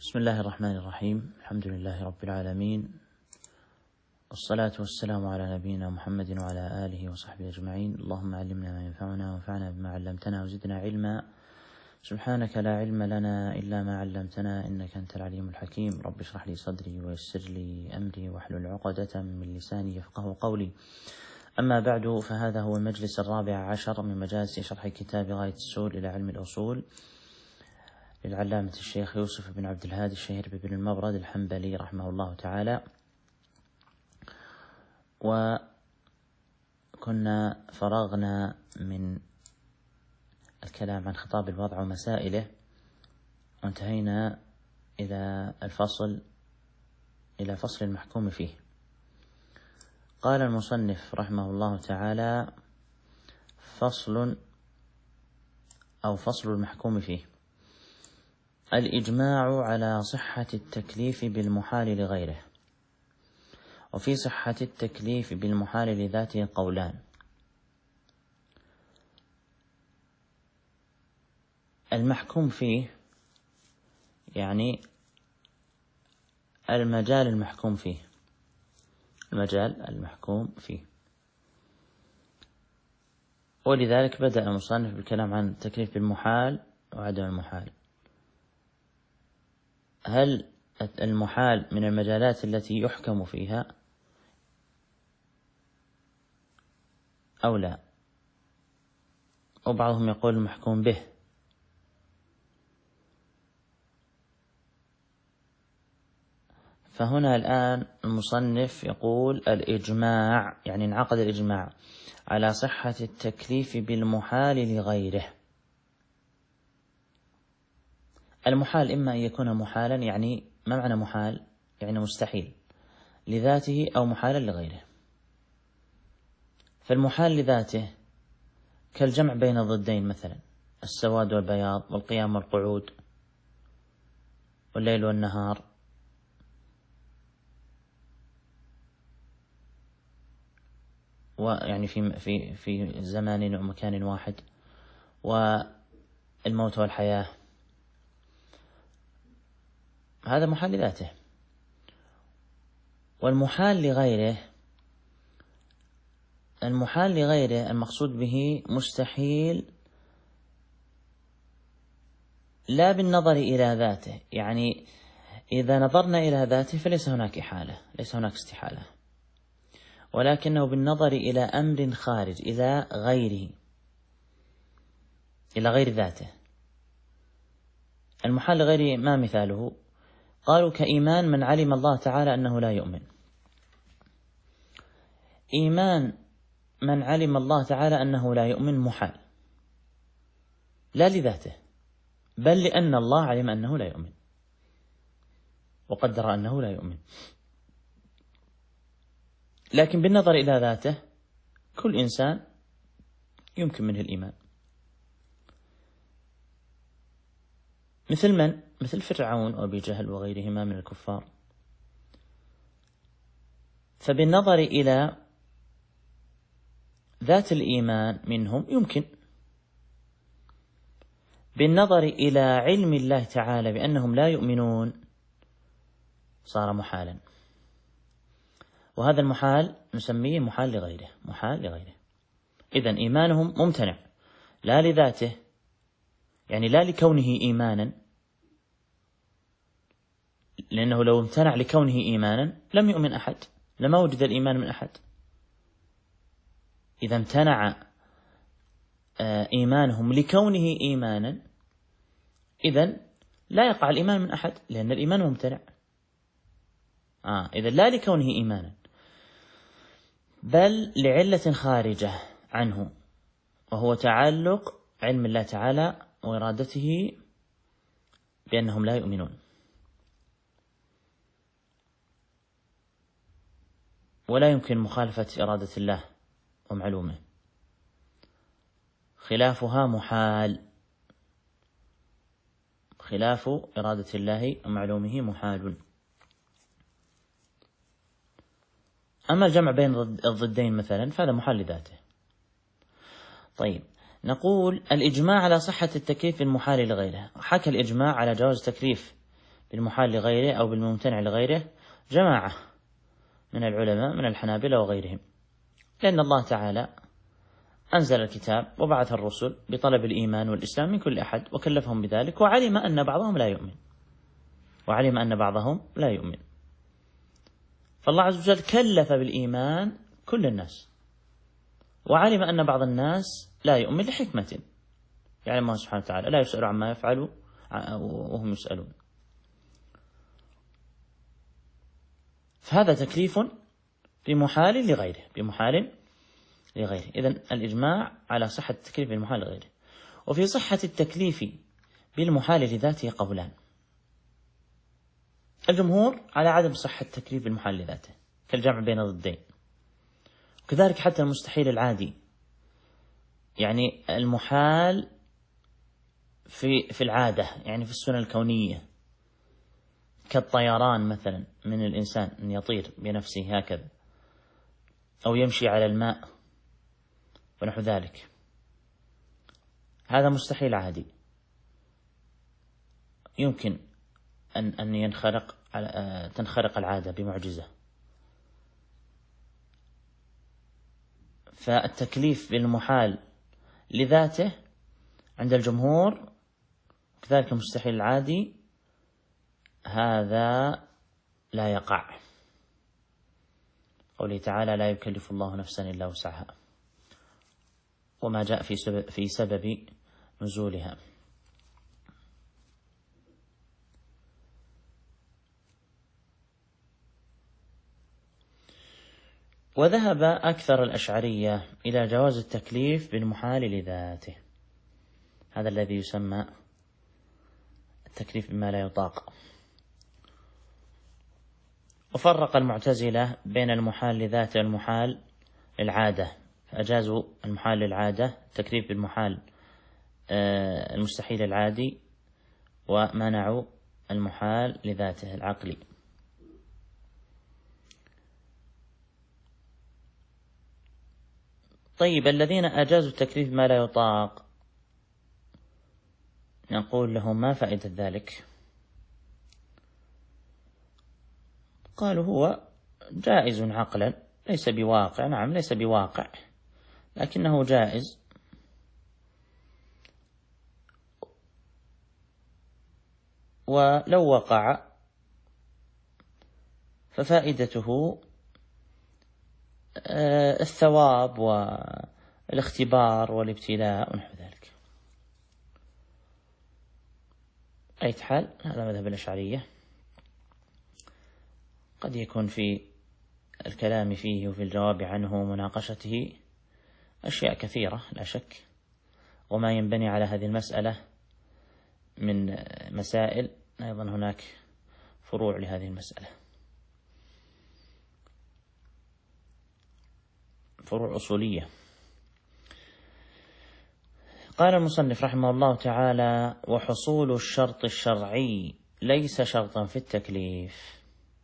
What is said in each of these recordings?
بسم الله الرحمن الرحيم. الحمد لله رب العالمين، والصلاة والسلام على نبينا محمد وعلى آله وصحبه أجمعين. اللهم علمنا ما ينفعنا وانفعنا بما علمتنا وزدنا علما. سبحانك لا علم لنا إلا ما علمتنا إنك أنت العليم الحكيم. رب اشرح لي صدري ويسر لي أمري واحلل عقدة من لساني يفقه قولي. أما بعد، فهذا هو المجلس 14 من مجالس شرح كتاب غاية السؤول إلى علم الأصول للعلامة الشيخ يوسف بن عبد الهادي الشهير بن المبرد الحنبلي رحمه الله تعالى. وكنا فرغنا من الكلام عن خطاب الوضع ومسائله، وانتهينا إلى فصل المحكوم فيه. قال المصنف رحمه الله تعالى: فصل المحكوم فيه: الإجماع على صحة التكليف بالمحال لغيره. وفي صحة التكليف بالمحال لذاته قولان: المحكوم فيه يعني المجال المحكوم فيه، ولذلك بدأ المصنف بالكلام عن التكليف بالمحال وعدم المحال. هل المحال من المجالات التي يحكم فيها أو لا؟ وبعضهم يقول المحكوم به. فهنا الآن المصنف يقول الإجماع يعني انعقد الإجماع على صحة التكليف بالمحال لغيره. المحال إما أن يكون محالا، يعني ما معنى محال؟ يعني مستحيل لذاته أو محالا لغيره. فالمحال لذاته كالجمع بين الضدين، مثلا السواد والبياض والقيام والقعود والليل والنهار، ويعني في زمان ومكان واحد، والموت والحياة، هذا محال لذاته. والمحال لغيره المقصود به مستحيل لا بالنظر إلى ذاته، يعني إذا نظرنا إلى ذاته فليس هناك إحالة، ليس هناك استحالة، ولكنه بالنظر إلى أمر خارج، إلى غير ذاته. المحال لغيره ما مثاله؟ قالوا كإيمان من علم الله تعالى أنه لا يؤمن. إيمان من علم الله تعالى أنه لا يؤمن محال، لا لذاته، بل لأن الله علم أنه لا يؤمن وقدر أنه لا يؤمن. لكن بالنظر إلى ذاته كل إنسان يمكن منه الإيمان. مثل فرعون وأبي جهل وغيرهما من الكفار. فبالنظر إلى ذات الإيمان منهم يمكن، بالنظر إلى علم الله تعالى بأنهم لا يؤمنون صار محالا، وهذا المحال نسميه محال لغيره. إذن إيمانهم ممتنع لا لذاته، يعني لا لكونه إيمانا، لأنه لو امتنع لكونه إيمانا لم يؤمن أحد، لما وجد الإيمان من أحد. إذا امتنع إيمانهم لكونه إيمانا، إذن لا يقع الإيمان من أحد، لأن الإيمان ممتنع. إذن لا لكونه إيمانا، بل لعلة خارجة عنه، وهو تعلق علم الله تعالى وإرادته بأنهم لا يؤمنون. ولا يمكن مخالفة إرادة الله ومعلومه، خلافها محال، خلاف إرادة الله ومعلومه محال. أما الجمع بين الضدين مثلا فهذا محال لذاته. طيب، نقول الإجماع على صحة التكليف بالمحال لغيره. حكى الإجماع على جواز التكليف بالمحال لغيره أو بالممتنع لغيره جماعة من العلماء من الحنابلة وغيرهم، لأن الله تعالى أنزل الكتاب وبعث الرسل بطلب الإيمان والإسلام من كل أحد وكلفهم بذلك، وعلم أن بعضهم لا يؤمن، فالله عز وجل كلف بالإيمان كل الناس، وعلم أن بعض الناس لا يؤمن لحكمة يعلم الله سبحانه وتعالى، لا يسأل عما يفعل وهم يسألون. فهذا تكليف بمحال لغيره. إذن الإجماع على صحة التكليف بالمحال لغيره. وفي صحة التكليف بالمحال لذاته قولان: الجمهور على عدم صحة التكليف بالمحال لذاته كالجمع بين ضدين، وكذلك حتى المستحيل العادي، يعني المحال في العادة، يعني في السنة الكونية، كالطيران مثلا من الإنسان أن يطير بنفسه هكذا، أو يمشي على الماء ونحو ذلك، هذا مستحيل عادي يمكن أن تنخرق العادة بمعجزة. فالتكليف بالمحال لذاته عند الجمهور كذلك المستحيل العادي هذا لا يقع، قوله تعالى: لا يكلف الله نفسا إلا وسعها، وما جاء في سبب نزولها. وذهب أكثر الأشعرية إلى جواز التكليف بالمحال لذاته، هذا الذي يسمى التكليف بما لا يطاق. وفرق المعتزلة بين المحال لذاته والمحال للعادة، فأجازوا المحال للعادة التكليف بالمحال المستحيل العادي، ومنعوا المحال لذاته العقلي. طيب، الذين أجازوا التكليف بما لا يطاق نقول لهم: ما فائدة ذلك؟ قالوا: هو جائز عقلا، ليس بواقع. نعم، ليس بواقع، لكنه جائز، ولو وقع ففائدته الثواب والاختبار والابتلاء ونحو ذلك. أي حال، هذا مذهب الأشعرية، قد يكون في الكلام فيه وفي الجواب عنه ومناقشته أشياء كثيرة لا شك، وما ينبني على هذه المسألة من مسائل أيضا هناك فروع لهذه المسألة، فروع أصولية. قال المصنف رحمه الله تعالى: وحصول الشرط الشرعي ليس شرطا في التكليف،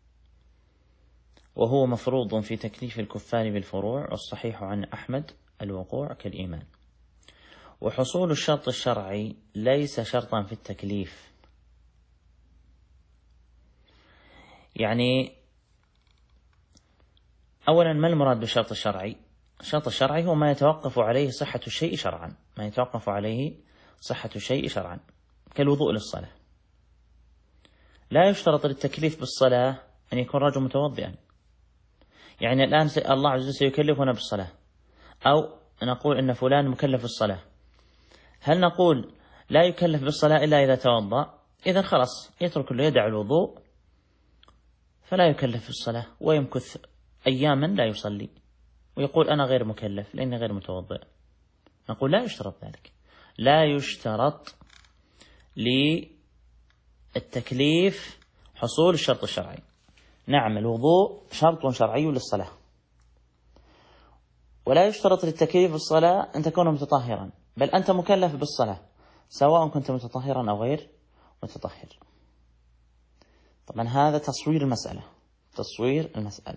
وهو مفروض في تكليف الكفار بالفروع، والصحيح عن أحمد الوقوع كالإيمان. وحصول الشرط الشرعي ليس شرطا في التكليف، يعني أولا ما المراد بالشرط الشرعي؟ الشرط الشرعي هو ما يتوقف عليه صحة الشيء شرعا، كالوضوء للصلاة. لا يشترط للتكليف بالصلاة أن يكون رجل متوضئا، يعني الآن الله عز وجل سيكلفنا بالصلاة، أو نقول إن فلان مكلف بالصلاة، هل نقول لا يكلف بالصلاة إلا إذا توضأ؟ إذن خلاص يترك يدع الوضوء فلا يكلف بالصلاة، ويمكث أياما لا يصلي ويقول أنا غير مكلف لأني غير متوضئ. نقول لا يشترط ذلك، لا يشترط للتكليف حصول الشرط الشرعي. نعم، الوضوء شرط شرعي للصلاة، ولا يشترط للتكليف بالصلاة أن تكون متطهرا، بل أنت مكلف بالصلاة سواء كنت متطهرا أو غير متطهر. طبعا هذا تصوير المسألة.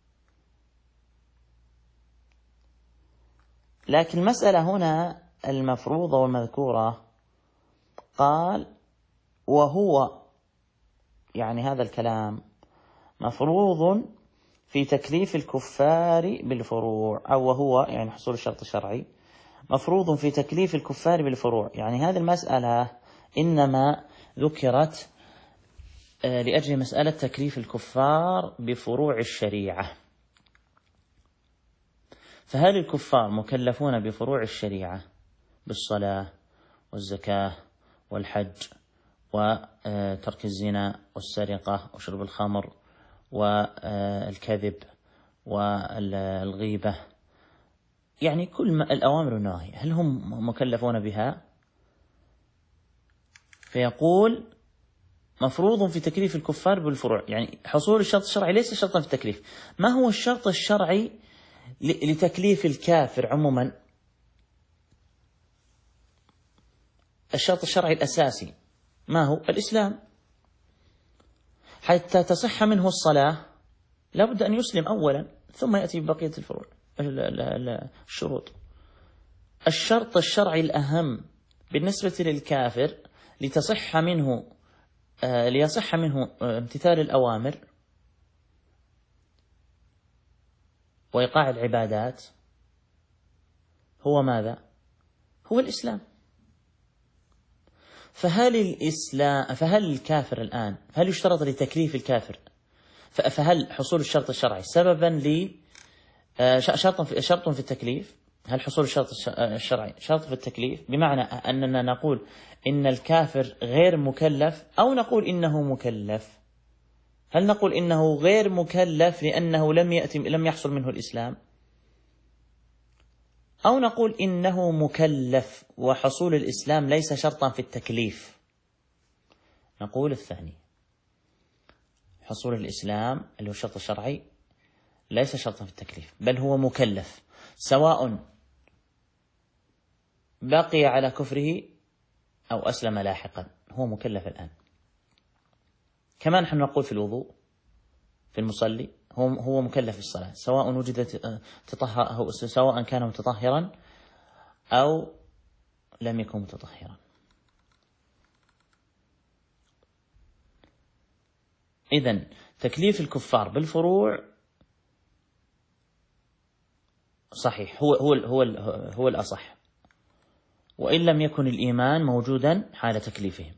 لكن المسألة هنا المفروضة والمذكورة قال: وهو يعني هذا الكلام مفروض في تكليف الكفار بالفروع، أو وهو يعني حصول الشرط الشرعي مفروض في تكليف الكفار بالفروع. يعني هذه المسألة إنما ذكرت لأجل مسألة تكليف الكفار بفروع الشريعة. فهل الكفار مكلفون بفروع الشريعة بالصلاة والزكاة والحج وترك الزنا والسرقة وشرب الخمر والكذب والغيبة، يعني كل الأوامر والنواهي، هل هم مكلفون بها؟ فيقول مفروض في تكليف الكفار بالفروع، يعني حصول الشرط الشرعي ليس شرطا في التكليف. ما هو الشرط الشرعي لتكليف الكافر عموما؟ الشرط الشرعي الأساسي ما هو؟ الإسلام. حتى تصح منه الصلاة لابد أن يسلم أولا، ثم يأتي ببقية الفروع الشروط. الشرط الشرعي الأهم بالنسبة للكافر ليصح منه امتثال الأوامر وإيقاع العبادات هو ماذا؟ هو الإسلام. فهل الكافر الآن، هل يشترط لتكليف الكافر، فهل حصول الشرط الشرعي سببا شرط في التكليف؟ هل حصول الشرط الشرعي شرط في التكليف، بمعنى أننا نقول إن الكافر غير مكلف، أو نقول إنه مكلف؟ هل نقول إنه غير مكلف لأنه لم يحصل منه الإسلام، أو نقول إنه مكلف وحصول الإسلام ليس شرطا في التكليف؟ نقول الثاني، حصول الإسلام اللي هو الشرط الشرعي ليس شرطا في التكليف، بل هو مكلف، سواء بقي على كفره أو أسلم لاحقا، هو مكلف الآن. كما نحن نقول في الوضوء في المصلي هو مكلف بالصلاة، سواء كان متطهرا أو لم يكن متطهرا. إذن تكليف الكفار بالفروع صحيح، هو الأصح، وإن لم يكن الإيمان موجودا حال تكليفهم.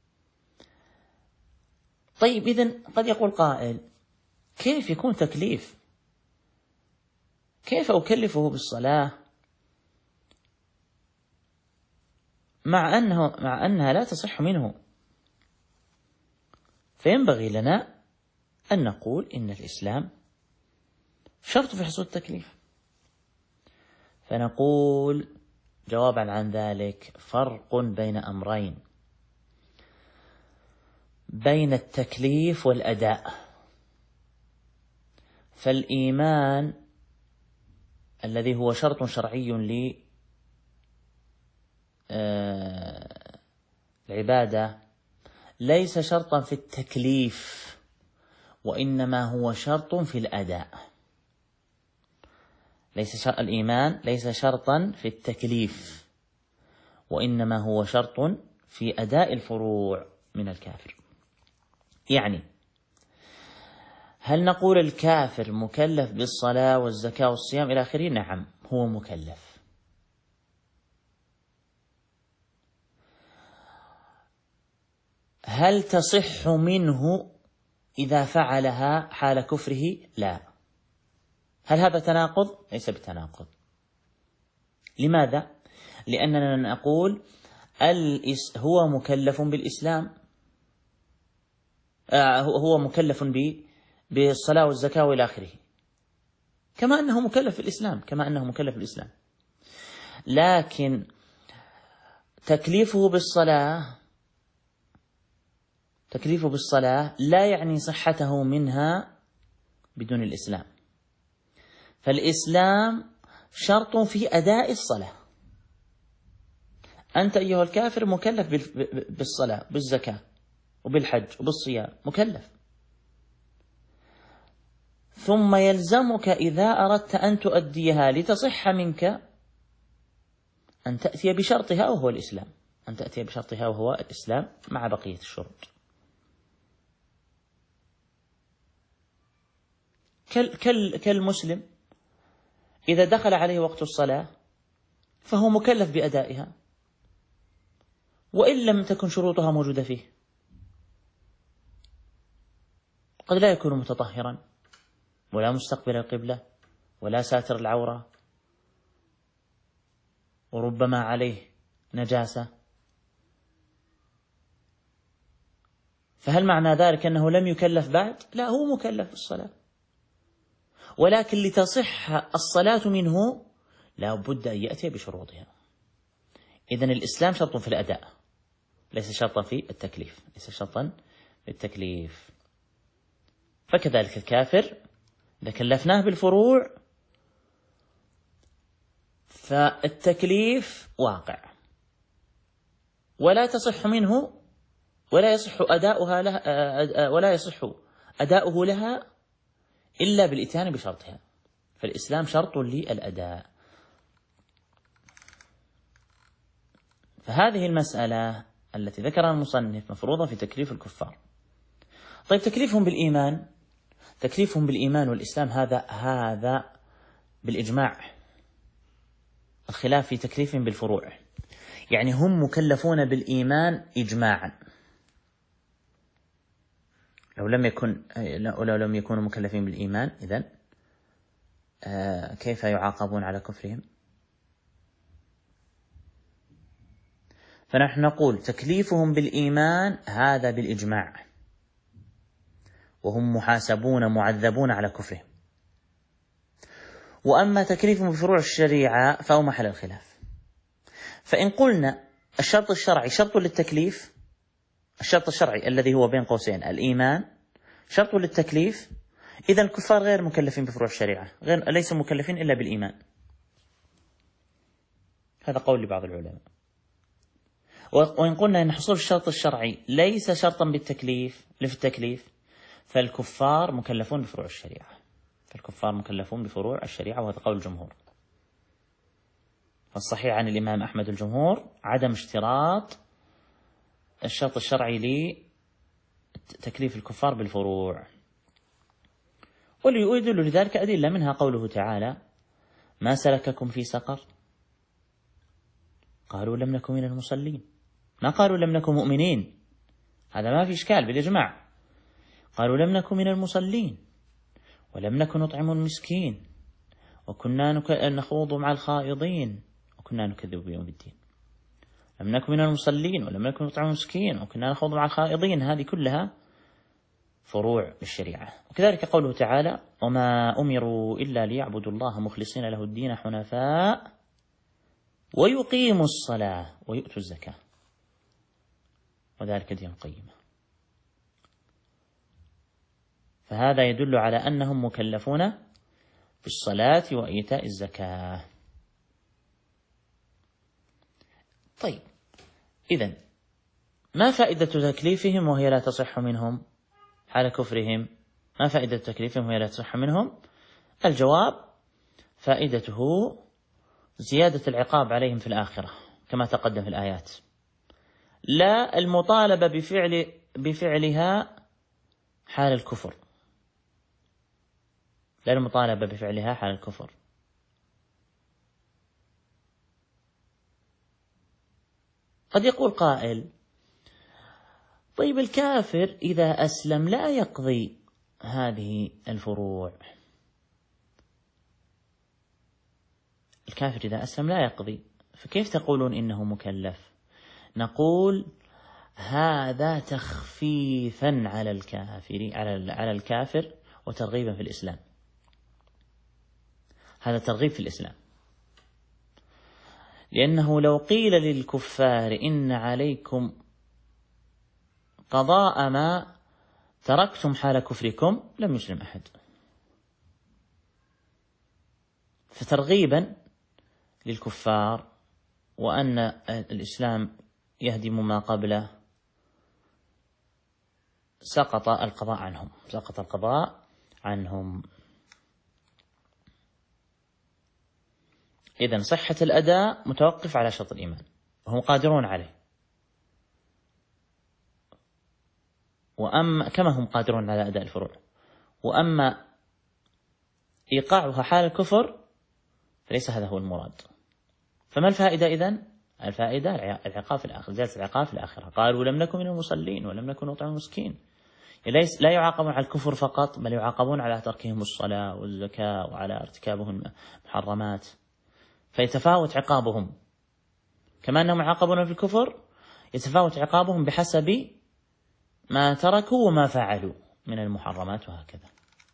طيب إذن قد يقول قائل: كيف يكون تكليف؟ كيف أكلفه بالصلاة مع أنها لا تصح منه؟ فينبغي لنا أن نقول إن الإسلام شرط في حصول التكليف. فنقول جوابا عن ذلك: فرق بين أمرين، بين التكليف والأداء. فالإيمان الذي هو شرط شرعي للعبادة ليس شرطا في التكليف، وإنما هو شرط في الأداء. الإيمان ليس شرطا في التكليف، وإنما هو شرط في أداء الفروع من الكافر. يعني هل نقول الكافر مكلف بالصلاة والزكاة والصيام إلى آخره؟ نعم، هو مكلف. هل تصح منه إذا فعلها حال كفره؟ لا. هل هذا تناقض؟ ليس بتناقض. لماذا؟ لأننا نقول هو مكلف بالإسلام، هو مكلف بالصلاة والزكاة وإلى آخره، كما أنه مكلف بالإسلام، لكن تكليفه بالصلاة لا يعني صحته منها بدون الإسلام. فالإسلام شرط في أداء الصلاة. أنت أيها الكافر مكلف بالصلاة بالزكاة وبالحج وبالصيام، مكلف، ثم يلزمك إذا أردت أن تؤديها لتصح منك أن تأتي بشرطها وهو الإسلام، مع بقية الشروط. كالمسلم إذا دخل عليه وقت الصلاة فهو مكلف بأدائها وإن لم تكن شروطها موجودة فيه. قد لا يكون متطهرا ولا مستقبل القبلة ولا ساتر العورة، وربما عليه نجاسة، فهل معنى ذلك أنه لم يكلف بعد؟ لا، هو مكلف بالصلاة، ولكن لتصح الصلاة منه لا بد أن يأتي بشروطها. إذن الإسلام شرط في الأداء ليس شرطا في التكليف، ليس شرطا في التكليف. فكذلك الكافر إذا كلفناه بالفروع فالتكليف واقع ولا تصح منه ولا يصح أداؤها لها، ولا يصح أداؤه لها إلا بالإتيان بشرطها، فالإسلام شرط للأداء. فهذه المسألة التي ذكرها المصنف مفروضة في تكليف الكفار. طيب تكليفهم بالإيمان، تكليفهم بالإيمان والإسلام هذا بالإجماع، الخلاف في تكليفهم بالفروع، يعني هم مكلفون بالإيمان إجماعا. لو لم يكونوا مكلفين بالإيمان إذن كيف يعاقبون على كفرهم؟ فنحن نقول تكليفهم بالإيمان هذا بالإجماع، وهم محاسبون معذبون على كفرهم. وأما تكليفهم بفروع الشريعة فهو محل الخلاف. فإن قلنا الشرط الشرعي شرط للتكليف، الشرط الشرعي الذي هو بين قوسين الإيمان شرط للتكليف، إذا الكفار غير مكلفين بفروع الشريعة، ليسوا مكلفين إلا بالإيمان. هذا قول لبعض العلماء. وإن قلنا أن حصول الشرط الشرعي ليس شرطا بالتكليف في التكليف، فالكفار مكلفون بفروع الشريعة، فالكفار مكلفون بفروع الشريعة، وهذا قول الجمهور. فالصحيح عن الإمام أحمد الجمهور عدم اشتراط الشرط الشرعي لتكليف الكفار بالفروع، ويدل لذلك أدلة، منها قوله تعالى: ما سلككم في سقر؟ قالوا لم نكن من المصلين. ما قالوا لم نكن مؤمنين، هذا ما في إشكال بالإجماع. قالوا لم نكن من المصلين ولم نكن نطعم المسكين وكنا نخوض مع الخائضين وكنا نكذب بيوم الدين. لم نكن من المصلين ولم نكن نطعم المسكين وكنا نخوض مع الخائضين، هذه كلها فروع الشريعة. وكذلك قوله تعالى: وما أمروا إلا ليعبدوا الله مخلصين له الدين حنفاء ويقيموا الصلاة ويؤتوا الزكاة وذلك دين قيمة. فهذا يدل على أنهم مكلفون بالصلاة وإيتاء الزكاة. طيب، إذن ما فائدة تكليفهم وهي لا تصح منهم حال كفرهم؟ ما فائدة تكليفهم وهي لا تصح منهم؟ الجواب: فائدته زيادة العقاب عليهم في الآخرة كما تقدم في الآيات، لا المطالبة بفعلها حال الكفر، لا المطالبة بفعلها حال الكفر. قد يقول قائل: طيب الكافر إذا أسلم لا يقضي هذه الفروع، الكافر إذا أسلم لا يقضي، فكيف تقولون إنه مكلف؟ نقول: هذا تخفيفا على الكافر وترغيبا في الإسلام، هذا ترغيب في الإسلام، لأنه لو قيل للكفار إن عليكم قضاء ما تركتم حال كفركم لم يسلم أحد. فترغيبا للكفار وأن الإسلام يهدم ما قبله سقط القضاء عنهم. إذن صحة الأداء متوقف على شرط الإيمان وهم قادرون عليه، وأما كما هم قادرون على أداء الفروع. وأما إيقاعها حال الكفر فليس هذا هو المراد. فما الفائدة إذن؟ الفائدة العقاب في الآخرة، جلسة العقاب في الآخرة. قالوا لم نكن من المصلين ولم نكن نطعم المسكين. لا يعاقبون على الكفر فقط، بل يعاقبون على تركهم الصلاة والزكاة وعلى ارتكابهم المحرمات، فيتفاوت عقابهم. كما أنهم يعاقبون في الكفر يتفاوت عقابهم بحسب ما تركوا وما فعلوا من المحرمات وهكذا.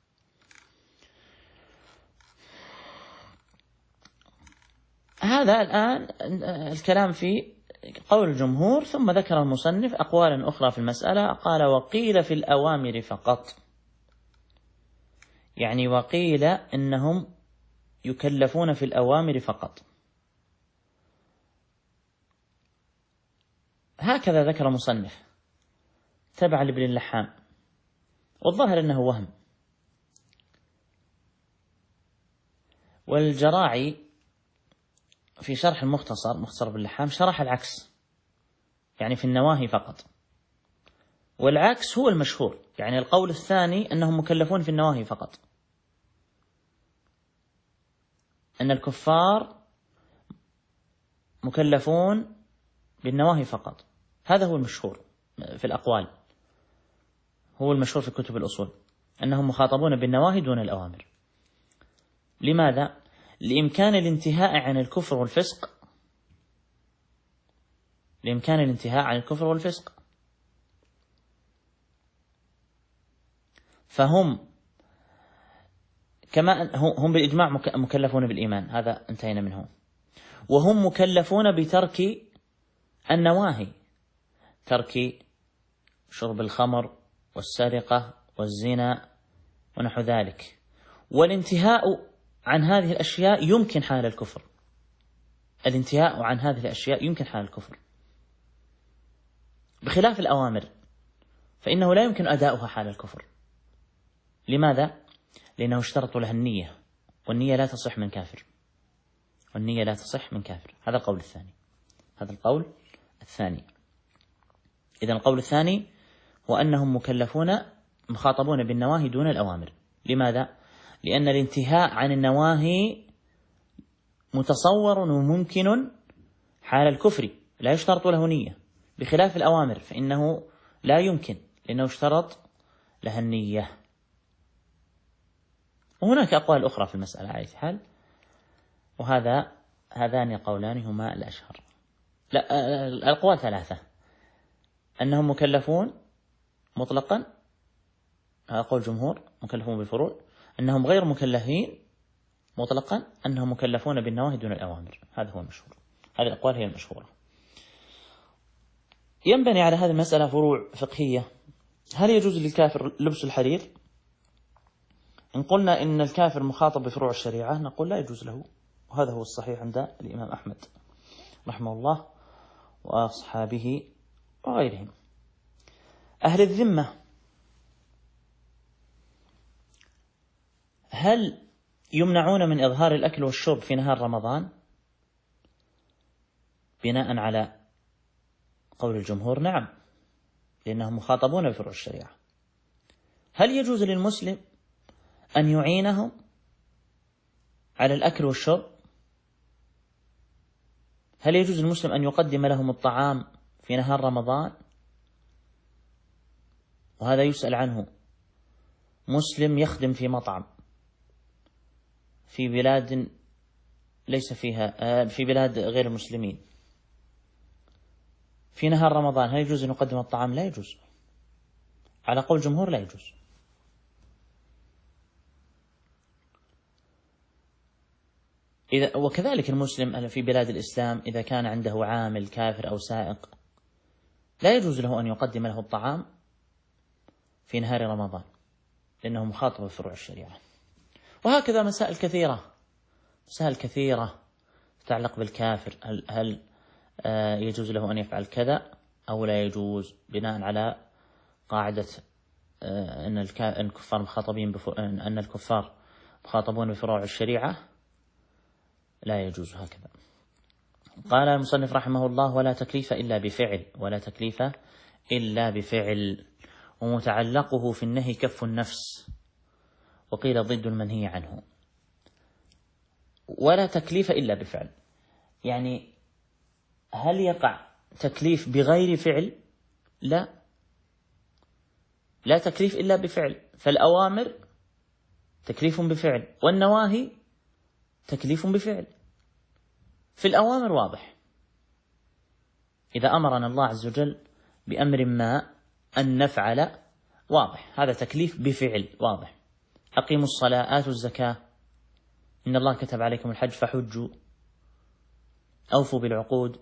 هذا الآن الكلام في قول الجمهور. ثم ذكر المصنف أقوالا أخرى في المسألة. قال وقيل في الأوامر فقط، يعني وقيل إنهم يكلفون في الأوامر فقط. هكذا ذكر المصنف تبع لابن اللحام، والظاهر أنه وهم. والجراعي في شرح المختصر، مختصر ابن اللحام، شرح العكس، يعني في النواهي فقط. والعكس هو المشهور، يعني القول الثاني أنهم مكلفون في النواهي فقط، أن الكفار مكلفون بالنواهي فقط. هذا هو المشهور في الأقوال، هو المشهور في كتب الأصول، أنهم مخاطبون بالنواهي دون الأوامر. لماذا؟ لإمكان الانتهاء عن الكفر والفسق، لإمكان الانتهاء عن الكفر والفسق. فهم كما هم بالإجماع مكلفون بالإيمان، هذا انتهينا منه. وهم مكلفون بترك النواهي، ترك شرب الخمر والسرقة والزنا ونحو ذلك. والانتهاء عن هذه الأشياء يمكن حال الكفر، الانتهاء عن هذه الأشياء يمكن حال الكفر، بخلاف الأوامر فإنه لا يمكن أداؤها حال الكفر. لماذا؟ لأنه اشترط لها النية، والنية لا تصح من كافر، والنية لا تصح من كافر. هذا القول الثاني، هذا القول الثاني. إذن القول الثاني هو أنهم مكلفون مخاطبون بالنواهي دون الأوامر. لماذا؟ لأن الانتهاء عن النواهي متصور وممكن حال الكفر، لا يشترط له نية، بخلاف الأوامر فإنه لا يمكن، لأنه اشترط لها النية. وهناك أقوال أخرى في المسألة على حال، هذان قولان هما الأشهر. لا، الأقوال ثلاثة: أنهم مكلفون مطلقا، هذا قول جمهور، مكلفون بالفروع. أنهم غير مكلفين مطلقا، أنهم مكلفون بالنواهي دون الأوامر. هذا هو المشهور، هذه الأقوال هي المشهورة. ينبني على هذه المسألة فروع فقهية. هل يجوز للكافر لبس الحرير؟ إن قلنا إن الكافر مخاطب بفروع الشريعة نقول لا يجوز له، وهذا هو الصحيح عند الإمام أحمد رحمه الله وأصحابه وغيرهم. أهل الذمة هل يمنعون من إظهار الأكل والشرب في نهار رمضان؟ بناء على قول الجمهور نعم، لأنهم مخاطبون بفروع الشريعة. هل يجوز للمسلم أن يعينهم على الأكل والشرب؟ هل يجوز للمسلم أن يقدم لهم الطعام في نهار رمضان؟ وهذا يسأل عنه مسلم يخدم في مطعم في بلاد ليس فيها، في بلاد غير المسلمين، في نهار رمضان، هل يجوز أن يقدم الطعام؟ لا يجوز، على قول الجمهور لا يجوز. وكذلك المسلم في بلاد الإسلام إذا كان عنده عامل كافر أو سائق لا يجوز له أن يقدم له الطعام في نهار رمضان، لأنه مخاطب بفروع الشريعة. وهكذا مسائل كثيرة تتعلق بالكافر. هل يجوز له أن يفعل كذا أو لا يجوز، بناء على قاعدة أن الكفار مخاطبون بفروع الشريعة لا يجوز. هكذا قال المصنف رحمه الله: ولا تكليف إلا بفعل، ولا تكليف إلا بفعل. ومتعلقه في النهي كف النفس، وقيل ضد المنهي عنه. ولا تكليف إلا بفعل. يعني هل يقع تكليف بغير فعل؟ لا تكليف إلا بفعل. فالأوامر تكليف بفعل، والنواهي تكليف بفعل. في الأوامر واضح، إذا أمرنا الله عز وجل بأمر ما أن نفعل، واضح، هذا تكليف بفعل واضح. أقيموا الصلاة، آتوا الزكاة، إن الله كتب عليكم الحج فحجوا، أوفوا بالعقود،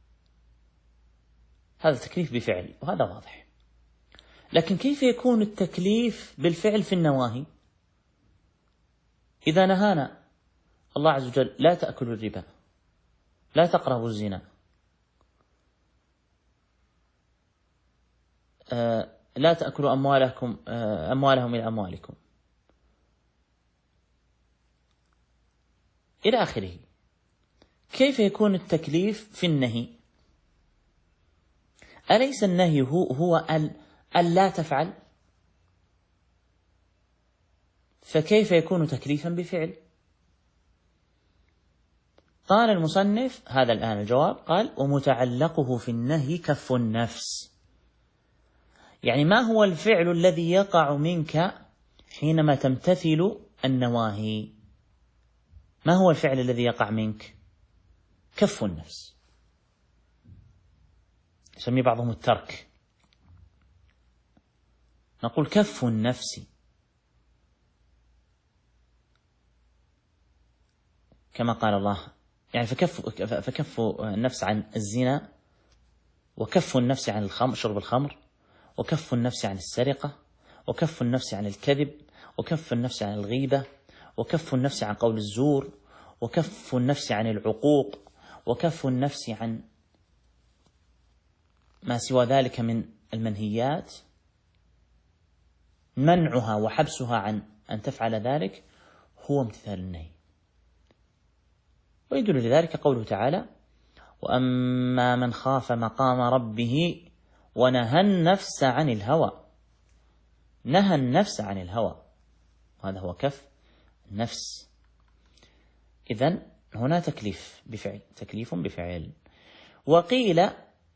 هذا تكليف بفعل وهذا واضح. لكن كيف يكون التكليف بالفعل في النواهي؟ إذا نهانا الله عز وجل لا تأكلوا الربا، لا تقربوا الزنا، لا تأكلوا أموالهم إلى أموالكم، إلى آخره، كيف يكون التكليف في النهي؟ أليس النهي هو أن لا تفعل؟ فكيف يكون تكليفا بفعل؟ قال المصنف هذا الآن الجواب، قال ومتعلقه في النهي كف النفس. يعني ما هو الفعل الذي يقع منك حينما تمتثل النواهي؟ ما هو الفعل الذي يقع منك؟ كف النفس، يسميه بعضهم الترك. نقول كف النفس، كما قال الله، يعني فكف النفس عن الزنا، وكف النفس عن شرب الخمر، وكف النفس عن السرقة، وكف النفس عن الكذب، وكف النفس عن الغيبة، وكف النفس عن قول الزور، وكف النفس عن العقوق، وكف النفس عن ما سوى ذلك من المنهيات، منعها وحبسها عن أن تفعل ذلك هو امتثال النهي. ويدل لذلك قوله تعالى وأما من خاف مقام ربه ونهى النفس عن الهوى، نهى النفس عن الهوى، وهذا هو كف النفس. إذن هنا تكليف بفعل، تكليف بفعل. وقيل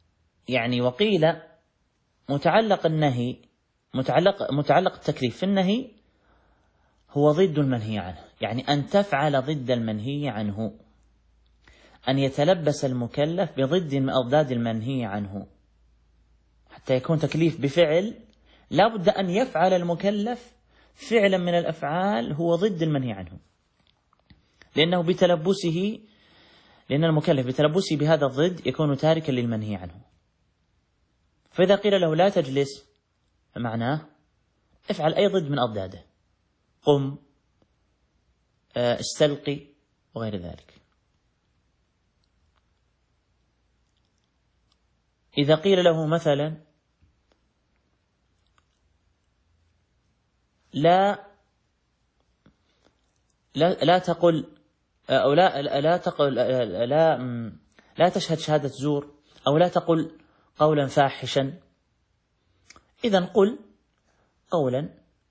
متعلق النهي، متعلق التكليف في النهي هو ضد المنهي عنه، يعني أن تفعل ضد المنهي عنه، أن يتلبس المكلف بضد من أضداد المنهي عنه. حتى يكون تكليف بفعل لا بد أن يفعل المكلف فعلا من الأفعال هو ضد المنهي عنه، لأن المكلف بتلبسه بهذا الضد يكون تاركا للمنهي عنه. فإذا قيل له لا تجلس، فمعناه افعل أي ضد من أضداده، قم، استلقي، وغير ذلك. إذا قيل له مثلا لا تقل، أو لا تشهد شهادة زور، أو لا تقل قولا فاحشا، إذن قل قولا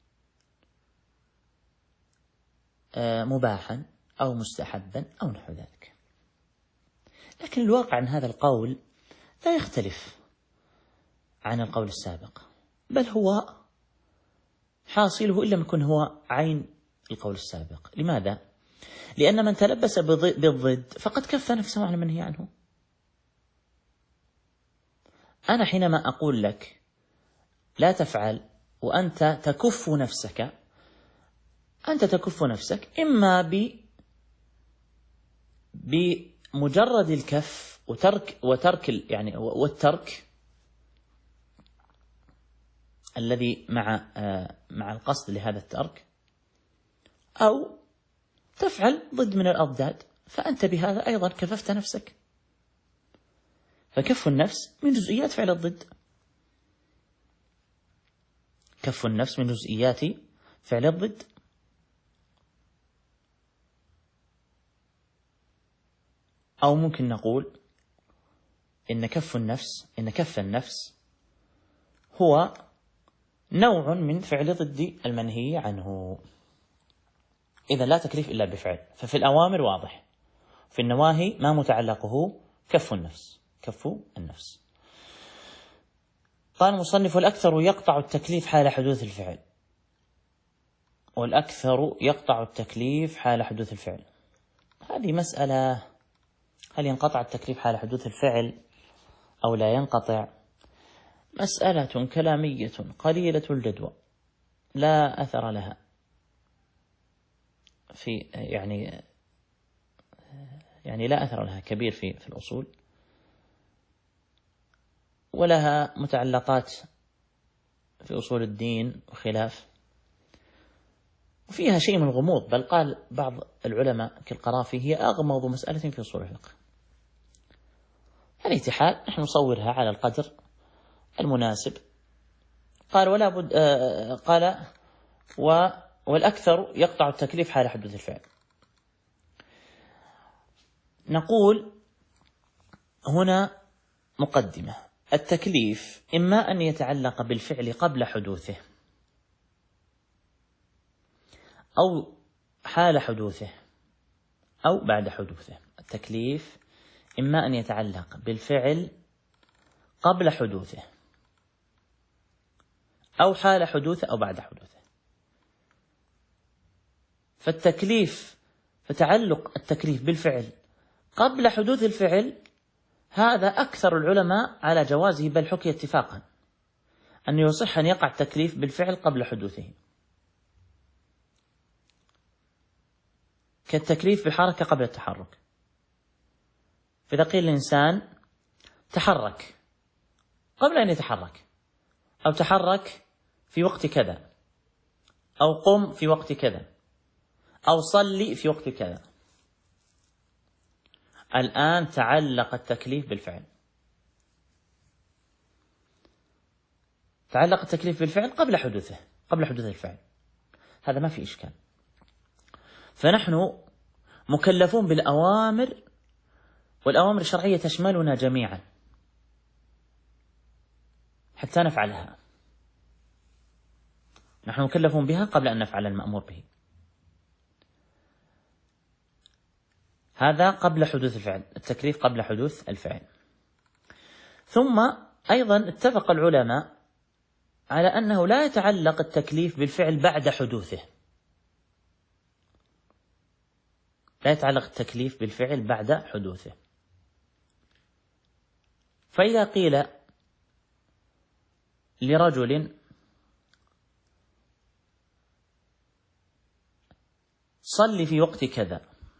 مباحا أو مستحبا أو نحو ذلك. لكن الواقع أن هذا القول لا يختلف عن القول السابق، بل هو حاصله إن لم يكن هو عين القول السابق. لماذا؟ لأن من تلبس بالضد فقد كف نفسه عن المنهي عنه. أنا حينما أقول لك لا تفعل وأنت تكف نفسك، أنت تكف نفسك إما بمجرد الكف وترك يعني والترك الذي مع القصد لهذا الترك، أو تفعل ضد من الأضداد، فأنت بهذا أيضا كففت نفسك. فكف النفس من جزئيات فعل الضد، كف النفس من جزئيات فعل الضد. أو ممكن نقول إن كف النفس هو نوع من فعل ضد المنهي عنه. إذا لا تكليف إلا بفعل. ففي الأوامر واضح، في النواهي ما متعلقه كف النفس. قال المصنف: والأكثر يقطع التكليف حال حدوث الفعل. والأكثر يقطع التكليف حال حدوث الفعل. هذه مسألة، هل ينقطع التكليف حال حدوث الفعل أو لا ينقطع؟ مسألة كلامية قليلة الجدوى لا أثر لها في يعني لا أثر لها كبير في الأصول، ولها متعلقات في أصول الدين وخلاف، وفيها شيء من الغموض، بل قال بعض العلماء كالقرافي هي أغمض مسألة في أصول الفقه. على أي حال نحن نصورها على القدر المناسب. قال ولا بد قال والأكثر يقطع التكليف حال حدوث الفعل. نقول هنا مقدمة: التكليف إما أن يتعلق بالفعل قبل حدوثه أو حال حدوثه أو بعد حدوثه. التكليف إما أن يتعلق بالفعل قبل حدوثه أو حال حدوثه أو بعد حدوثه. فتعلق التكليف بالفعل قبل حدوث الفعل هذا أكثر العلماء على جوازه، بل حكي اتفاقا أن يصح أن يقع التكليف بالفعل قبل حدوثه، كالتكليف بالحركة قبل التحرك. فإذا قيل الإنسان تحرك قبل أن يتحرك، أو تحرك في وقت كذا، أو قم في وقت كذا، أو صلي في وقت كذا، الآن تعلق التكليف بالفعل. تعلق التكليف بالفعل قبل حدوثه، قبل حدوث الفعل، هذا ما في إشكال. فنحن مكلفون بالأوامر، والأوامر الشرعية تشملنا جميعا حتى نفعلها. نحن مكلفون بها قبل أن نفعل المأمور به. هذا قبل حدوث الفعل، التكليف قبل حدوث الفعل. ثم أيضا اتفق العلماء على أنه لا يتعلق التكليف بالفعل بعد حدوثه، لا يتعلق التكليف بالفعل بعد حدوثه. فإذا قيل لرجل صل في وقت كذا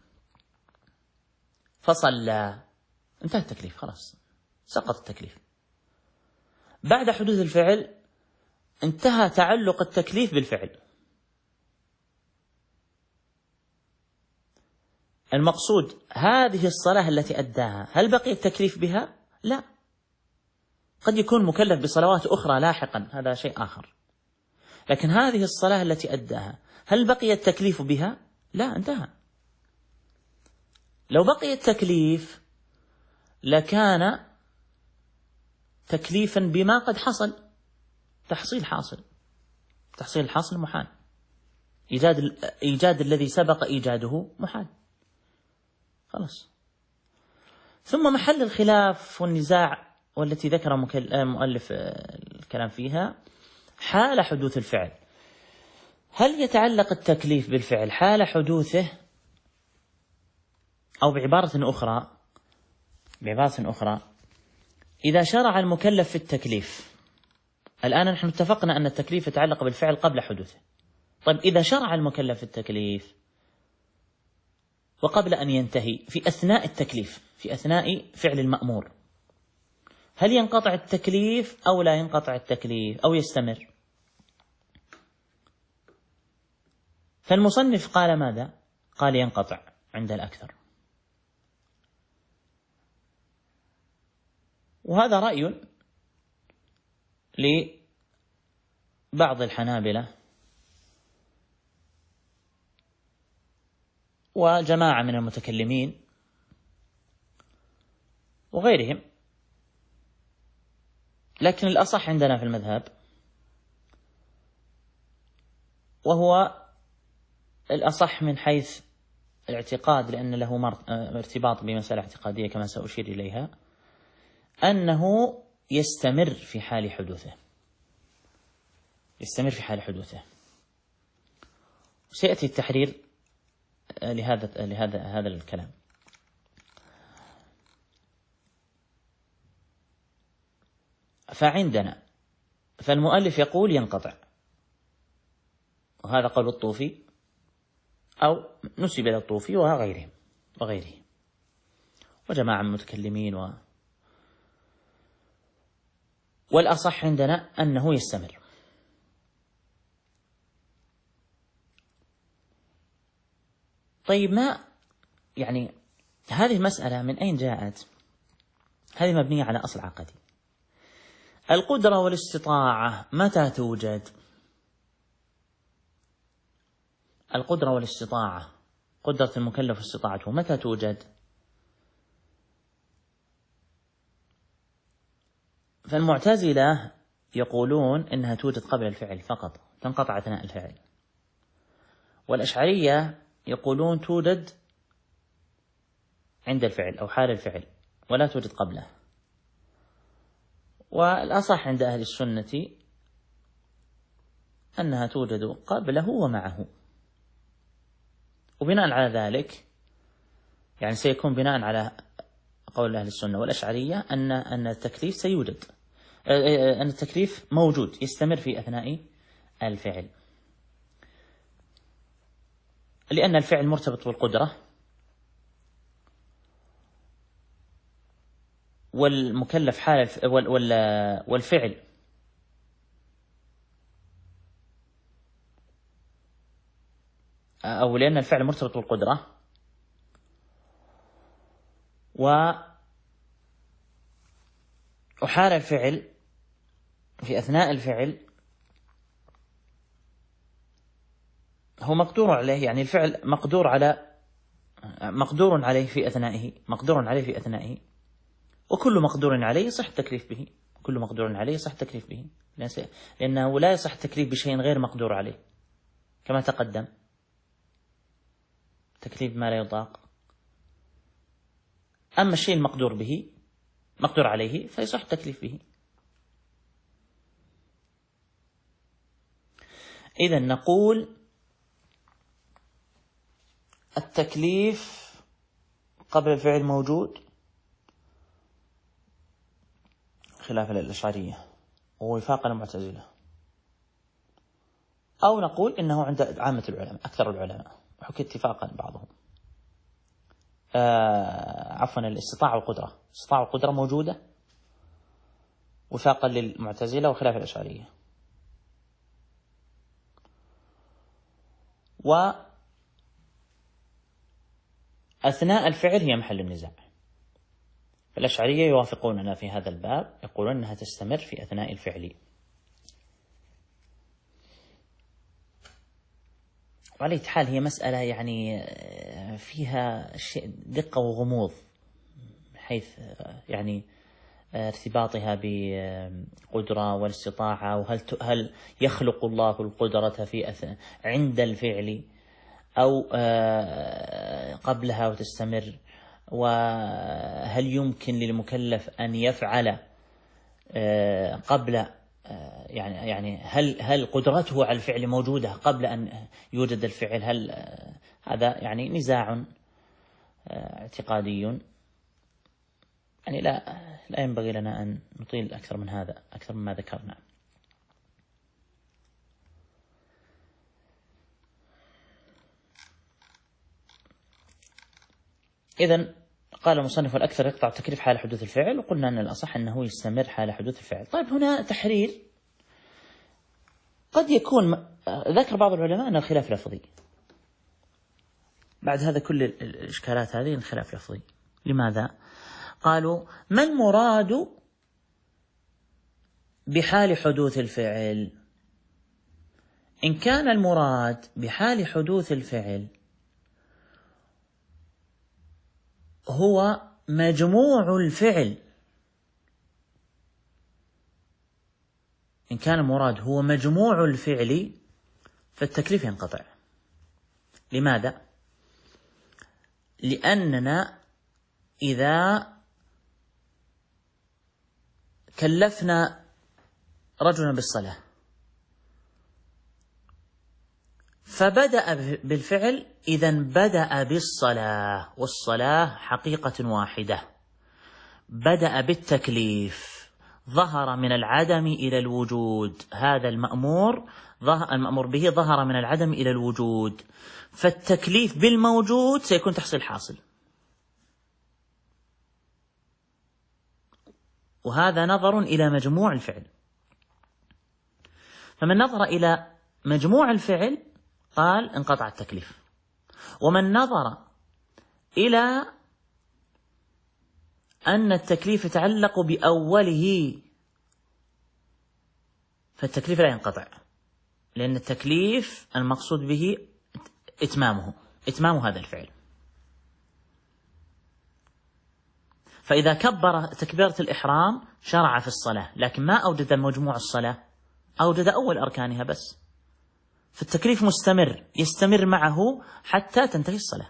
فصلى، انتهى التكليف، خلاص سقط التكليف. بعد حدوث الفعل انتهى تعلق التكليف بالفعل. المقصود هذه الصلاة التي أداها هل بقي التكليف بها؟ لا، قد يكون مكلف بصلوات أخرى لاحقا، هذا شيء آخر. لكن هذه الصلاة التي أداها هل بقي التكليف بها؟ لا، انتهى. لو بقي التكليف لكان تكليفا بما قد حصل، تحصيل الحاصل محال، إيجاد الذي سبق إيجاده محال، خلاص. ثم محل الخلاف والنزاع والتي ذكر مؤلف الكلام فيها حال حدوث الفعل. هل يتعلق التكليف بالفعل حال حدوثه، أو بعبارة أخرى إذا شرع المكلف في التكليف؟ الآن نحن اتفقنا أن التكليف يتعلق بالفعل قبل حدوثه. طيب إذا شرع المكلف في التكليف وقبل أن ينتهي، في أثناء التكليف، في أثناء فعل المأمور، هل ينقطع التكليف أو لا ينقطع التكليف أو يستمر؟ فالمصنف قال ماذا؟ قال ينقطع عند الأكثر، وهذا رأي لبعض الحنابلة وجماعة من المتكلمين وغيرهم. لكن الأصح عندنا في المذهب وهو الأصح من حيث الاعتقاد، لأن له ارتباط بمسألة اعتقادية كما سأشير إليها، أنه يستمر في حال حدوثه، يستمر في حال حدوثه. سيأتي التحرير لهذا الكلام. فالمؤلف يقول ينقطع، وهذا قول الطوفي أو نسب إلى الطوفي وغيره وجماعة من المتكلمين والأصح عندنا أنه يستمر. طيب، يعني هذه المسألة من أين جاءت؟ هذه مبنية على أصل عقدي. القدرة والاستطاعة متى توجد؟ القدرة والاستطاعة، قدرة المكلف واستطاعته متى توجد؟ فالمعتزلة يقولون إنها توجد قبل الفعل فقط، تنقطع أثناء الفعل. والأشعرية يقولون توجد عند الفعل أو حال الفعل ولا توجد قبله. والأصح عند أهل السنة أنها توجد قبله ومعه. وبناء على ذلك يعني سيكون بناء على قول أهل السنة والأشعرية أن التكليف سيوجد، أن التكليف موجود يستمر في أثناء الفعل، لأن الفعل مرتبط بالقدرة، والمكلف حال والفعل أو لأن الفعل مرتبط بالقدرة، وحال الفعل في أثناء الفعل هو مقدور عليه، يعني الفعل مقدور عليه في أثنائه، وكل مقدور عليه يصح التكليف به، لأنه لا يصح التكليف بشيء غير مقدور عليه كما تقدم، تكليف ما لا يطاق. أما الشيء مقدور عليه فيصح التكليف به. إذن نقول التكليف قبل الفعل موجود خلافا للأشعرية ووفاقا للمعتزلة، أو نقول إنه عند عامة العلماء أكثر العلماء، وحكي اتفاقا بعضهم. الاستطاعة والقدرة موجودة وفاقا للمعتزلة وخلاف الأشعرية. وأثناء الفعل هي محل النزاع، الأشعرية يوافقوننا في هذا الباب، يقولون أنها تستمر في أثناء الفعل. وعلى أي حال هي مسألة يعني فيها دقة وغموض، حيث يعني ارتباطها بقدرة والاستطاعة، وهل يخلق الله القدرة في عند الفعل أو قبلها وتستمر، وهل يمكن للمكلف أن يفعل قبل يعني هل قدرته على الفعل موجودة قبل أن يوجد الفعل؟ هذا يعني نزاع اعتقادي، يعني لا ينبغي لنا أن نطيل أكثر من هذا، أكثر مما ذكرنا. إذن قال المصنف الأكثر يقطع التكليف حال حدوث الفعل، وقلنا أن الأصح أنه يستمر حال حدوث الفعل. طيب، هنا تحرير قد يكون ذكر بعض العلماء أن الخلاف لفظي. بعد هذا كل الإشكالات هذه الخلاف لفظي. لماذا؟ قالوا: ما المراد بحال حدوث الفعل؟ إن كان المراد بحال حدوث الفعل هو مجموع الفعل، إن كان المراد هو مجموع الفعل فالتكليف ينقطع. لماذا؟ لأننا إذا كلفنا رجلا بالصلاة فبدأ بالفعل، إذن بدأ بالصلاة، والصلاة حقيقة واحدة. بدأ بالتكليف، ظهر من العدم إلى الوجود. هذا المأمور به ظهر من العدم إلى الوجود، فالتكليف بالموجود سيكون تحصيل حاصل. وهذا نظر إلى مجموع الفعل. فمن نظر إلى مجموع الفعل قال انقطع التكليف، ومن نظر إلى أن التكليف يتعلق بأوله فالتكليف لا ينقطع، لأن التكليف المقصود به إتمام هذا الفعل. فإذا كبر تكبيرة الإحرام شرع في الصلاة، لكن ما أوجد مجموع الصلاة، أوجد أول أركانها بس، فالتكليف مستمر، يستمر معه حتى تنتهي الصلاة،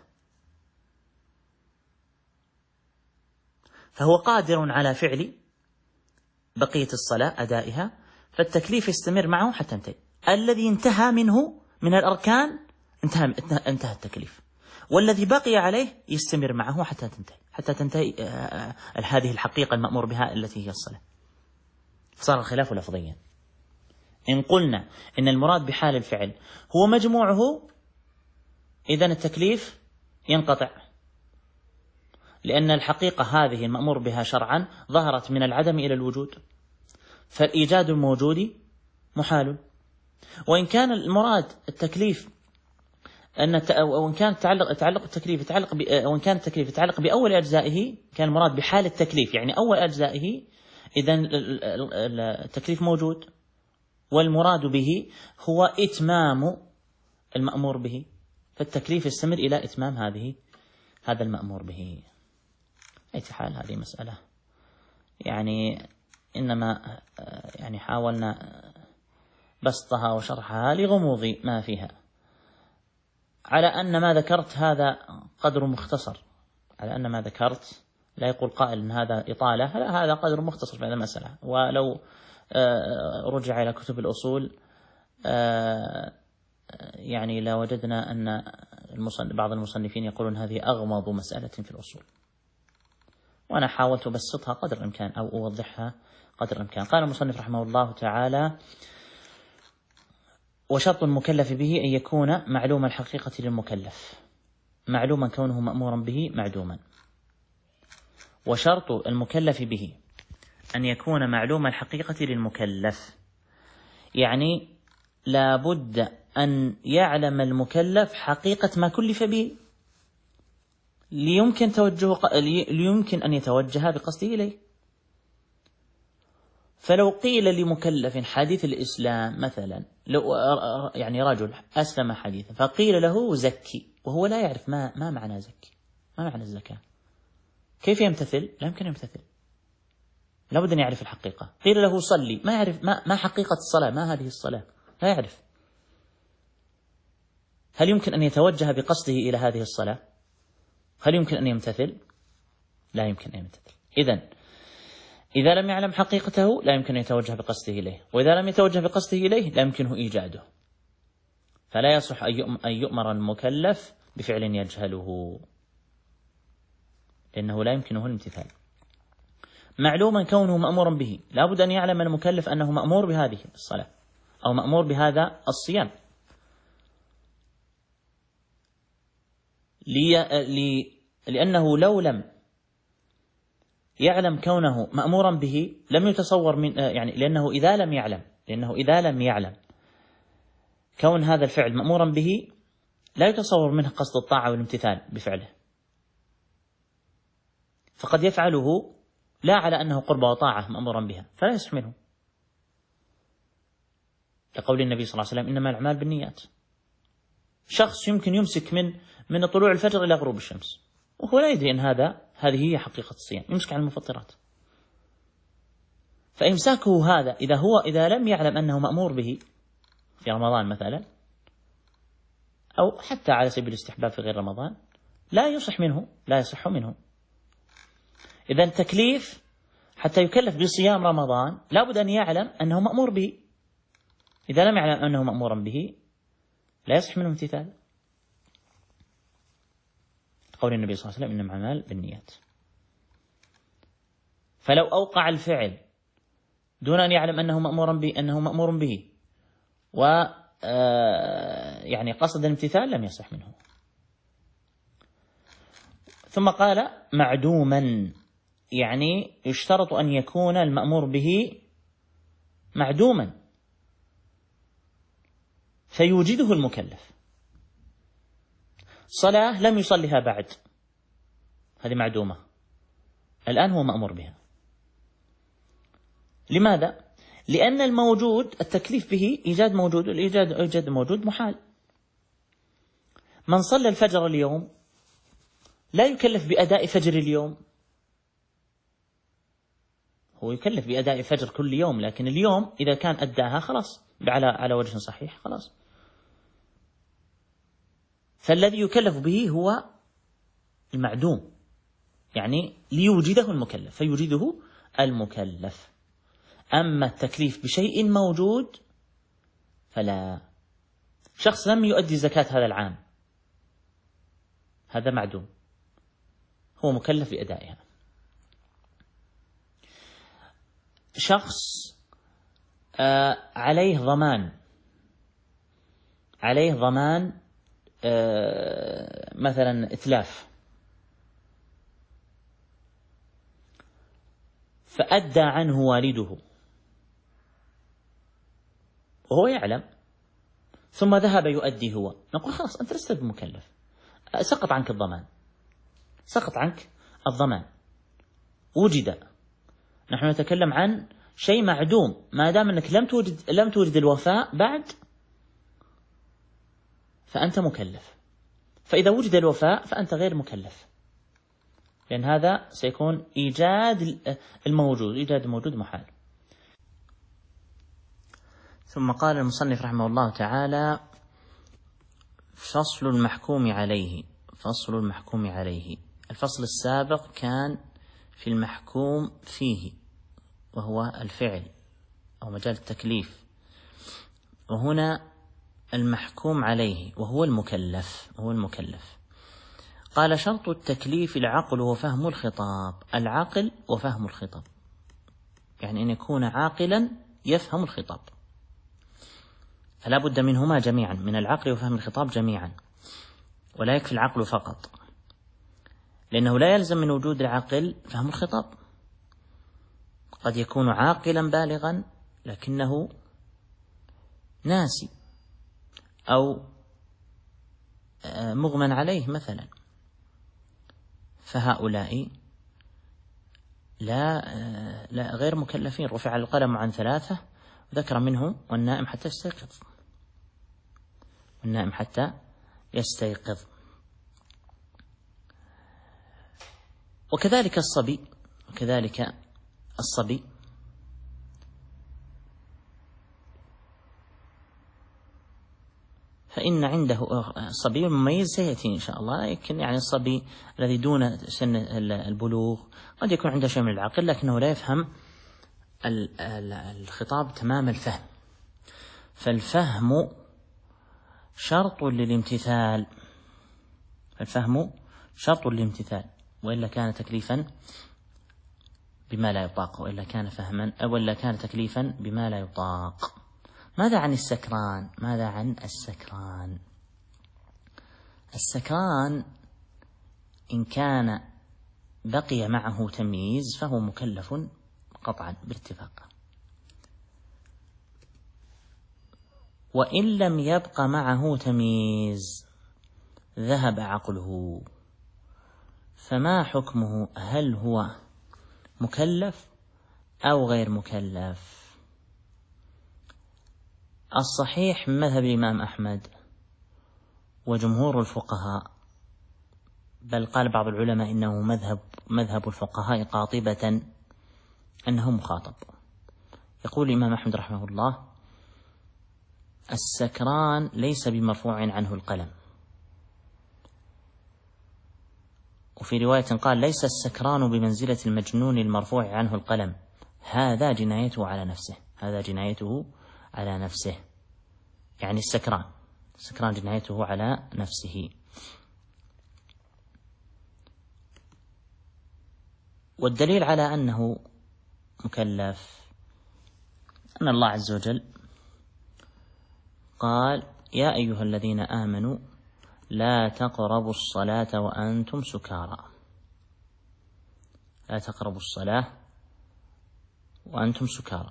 فهو قادر على فعل بقية الصلاة أدائها، فالتكليف يستمر معه حتى ينتهي. الذي انتهى منه من الأركان انتهى التكليف، والذي بقي عليه يستمر معه حتى تنتهي هذه الحقيقة المأمور بها التي هي الصلاة. صار الخلاف لفظيا. إن قلنا إن المراد بحال الفعل هو مجموعه، إذن التكليف ينقطع، لأن الحقيقة هذه المأمور بها شرعا ظهرت من العدم إلى الوجود، فالإيجاد الموجود محال. وإن كان المراد التكليف وإن كان تعلق التكليف وإن كان التكليف يتعلق بأول أجزائه، كان المراد بحال التكليف يعني أول أجزائه، إذن التكليف موجود، والمراد به هو إتمام المأمور به، فالتكليف يستمر إلى إتمام هذا المأمور به. أي حال هذه مسألة يعني إنما يعني حاولنا بسطها وشرحها لغموض ما فيها، على أن ما ذكرت هذا قدر مختصر، على أن ما ذكرت لا يقول قائل أن هذا إطالة، لا، هذا قدر مختصر في هذه المسألة. ولو رجع إلى كتب الأصول يعني لا وجدنا أن بعض المصنفين يقولون هذه أغمض مسألة في الأصول، وأنا حاولت أبسطها قدر الإمكان أو أوضحها قدر الإمكان. قال المصنف رحمه الله تعالى: وشرط المكلف به أن يكون معلوم الحقيقة للمكلف، معلوما كونه مأمورا به معدوما. وشرط المكلف به أن يكون معلوم الحقيقة للمكلف، يعني لا بد أن يعلم المكلف حقيقة ما كلف به ليمكن أن يتوجه بقصده إليه. فلو قيل لمكلف حديث الإسلام مثلا، لو يعني رجل أسلم حديثا فقيل له زكي وهو لا يعرف ما معنى زكي، ما معنى الزكاة، كيف يمتثل؟ لا يمكن يمتثل، لابد أن يعرف الحقيقة. قيل له صلي، ما يعرف ما حقيقة الصلاة، ما هذه الصلاة، لا يعرف. هل يمكن أن يتوجه بقصده إلى هذه الصلاة؟ هل يمكن أن يمتثل؟ لا يمكن أن يمتثل. إذا لم يعلم حقيقته لا يمكن أن يتوجه بقصده إليه، وإذا لم يتوجه بقصده إليه لا يمكنه إيجاده، فلا يصح أن يؤمر المكلف بفعل يجهله، لأنه لا يمكنه الامتثال. معلوما كونه مأمورا به، لا بد أن يعلم المكلف أنه مأمور بهذه الصلاة أو مأمور بهذا الصيام، لأنه لو لم يعلم كونه مأمورا به لم يتصور من يعني لأنه إذا لم يعلم كون هذا الفعل مأمورا به لا يتصور منه قصد الطاعة والامتثال بفعله، فقد يفعله لا على أنه قربة وطاعة مأمورا بها فلا يصح منه، لقول النبي صلى الله عليه وسلم: إنما الأعمال بالنيات. شخص يمكن يمسك من طلوع الفجر إلى غروب الشمس وهو لا يدري أن هذه هي حقيقة الصيام، يمسك على المفطرات. فإمساكه هذا إذا لم يعلم أنه مأمور به في رمضان مثلا، أو حتى على سبيل الاستحباب في غير رمضان لا يصح منه. إذا التكليف حتى يكلف بصيام رمضان لابد أن يعلم أنه مأمور به. إذا لم يعلم أنه مأمورا به لا يصح منه امتثال. قول النبي صلى الله عليه وسلم إنما الأعمال بالنيات. فلو أوقع الفعل دون أن يعلم أنه مأمور به يعني قصد الامتثال لم يصح منه. ثم قال معدوما، يعني يشترط أن يكون المأمور به معدوما فيوجده المكلف. صلاة لم يصلها بعد، هذه معدومة، الآن هو مأمور بها. لماذا؟ لأن الموجود التكليف به إيجاد موجود، إيجاد موجود محال. من صلى الفجر اليوم لا يكلف بأداء فجر اليوم، هو يكلف بأداء فجر كل يوم، لكن اليوم إذا كان أداها خلاص على وجه صحيح خلاص. فالذي يكلف به هو المعدوم، يعني ليوجده المكلف فيوجده المكلف. أما التكليف بشيء موجود فلا. شخص لم يؤدي زكاة هذا العام، هذا معدوم، هو مكلف بأدائها. شخص عليه ضمان مثلا إتلاف، فأدى عنه والده وهو يعلم، ثم ذهب يؤدي هو، نقول خلاص أنت لست بمكلف، سقط عنك الضمان، وجد. نحن نتكلم عن شيء معدوم، ما دام أنك لم توجد الوفاء بعد فأنت مكلف. فإذا وجد الوفاء فأنت غير مكلف، لأن هذا سيكون إيجاد الموجود محال. ثم قال المصنف رحمه الله تعالى: فصل المحكوم عليه. الفصل السابق كان في المحكوم فيه وهو الفعل أو مجال التكليف، وهنا المحكوم عليه وهو المكلف. قال: شرط التكليف العقل وفهم الخطاب. العقل وفهم الخطاب، يعني أن يكون عاقلا يفهم الخطاب، فلا بد منهما جميعا، من العقل وفهم الخطاب جميعا، ولا يكفي العقل فقط، لأنه لا يلزم من وجود العقل فهم الخطاب. قد يكون عاقلا بالغا لكنه ناسي أو مغمى عليه مثلا، فهؤلاء لا غير مكلفين. رفع القلم عن 3 ذكر منهم والنائم حتى يستيقظ. وكذلك الصبي فإن عنده صبي مميز سيأتي إن شاء الله، لكن يعني الصبي الذي دون سن البلوغ قد يكون عنده شيء من العقل لكنه لا يفهم الخطاب تمام الفهم، فالفهم شرط للامتثال، وإلا كان تكليفا بما لا يطاق، وإلا كان فهما وإلا كان تكليفا بما لا يطاق. ماذا عن السكران؟ السكران إن كان بقي معه تمييز فهو مكلف قطعا باتفاق، وإن لم يبق معه تمييز ذهب عقله، فما حكمه؟ هل هو مكلف أو غير مكلف؟ الصحيح من مذهب الإمام أحمد وجمهور الفقهاء، بل قال بعض العلماء إنه مذهب الفقهاء قاطبة، أنه مخاطب. يقول الإمام أحمد رحمه الله: السكران ليس بمرفوع عنه القلم، وفي رواية قال ليس السكران بمنزلة المجنون المرفوع عنه القلم، هذا جنايته على نفسه، هذا جنايته على نفسه، يعني السكران جنايته على نفسه. والدليل على أنه مكلف أن الله عز وجل قال يا أيها الذين آمنوا لا تقربوا الصلاة وأنتم سكارى، لا تقربوا الصلاة وأنتم سكارى.